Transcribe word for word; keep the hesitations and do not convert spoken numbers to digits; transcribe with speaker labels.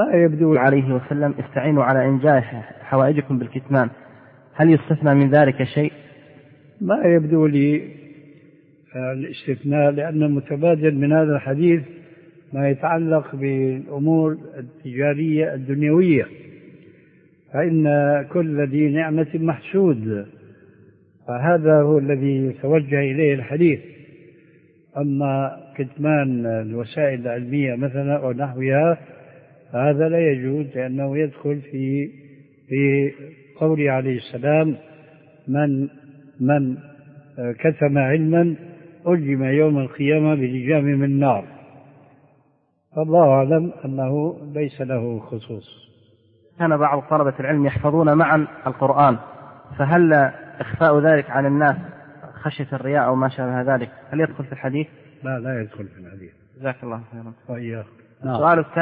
Speaker 1: ما يبدو
Speaker 2: عليه وسلم استعينوا على إنجاز حوائجكم بالكتمان، هل يستثنى من ذلك شيء؟
Speaker 1: ما يبدو لي الاستثناء، لأن المتبادل من هذا الحديث ما يتعلق بالأمور التجارية الدنيوية، فإن كل ذي نعمة محسود، فهذا هو الذي يتوجه إليه الحديث. أما كتمان الوسائل العلمية مثلا أو نحوها هذا لا يجوز، لأنه يدخل في في قوله عليه السلام: من من كتم علما ألجم يوم القيامة بلجام من نار. فالله أعلم أنه ليس له خصوص.
Speaker 2: كان بعض طلبة العلم يحفظون معا القرآن، فهل إخفاء ذلك عن الناس خشية الرياء أو ما شابه ذلك هل يدخل في الحديث؟
Speaker 1: لا لا يدخل في الحديث.
Speaker 2: جزاك الله خيرا.
Speaker 1: وإياك.
Speaker 2: السؤال الثاني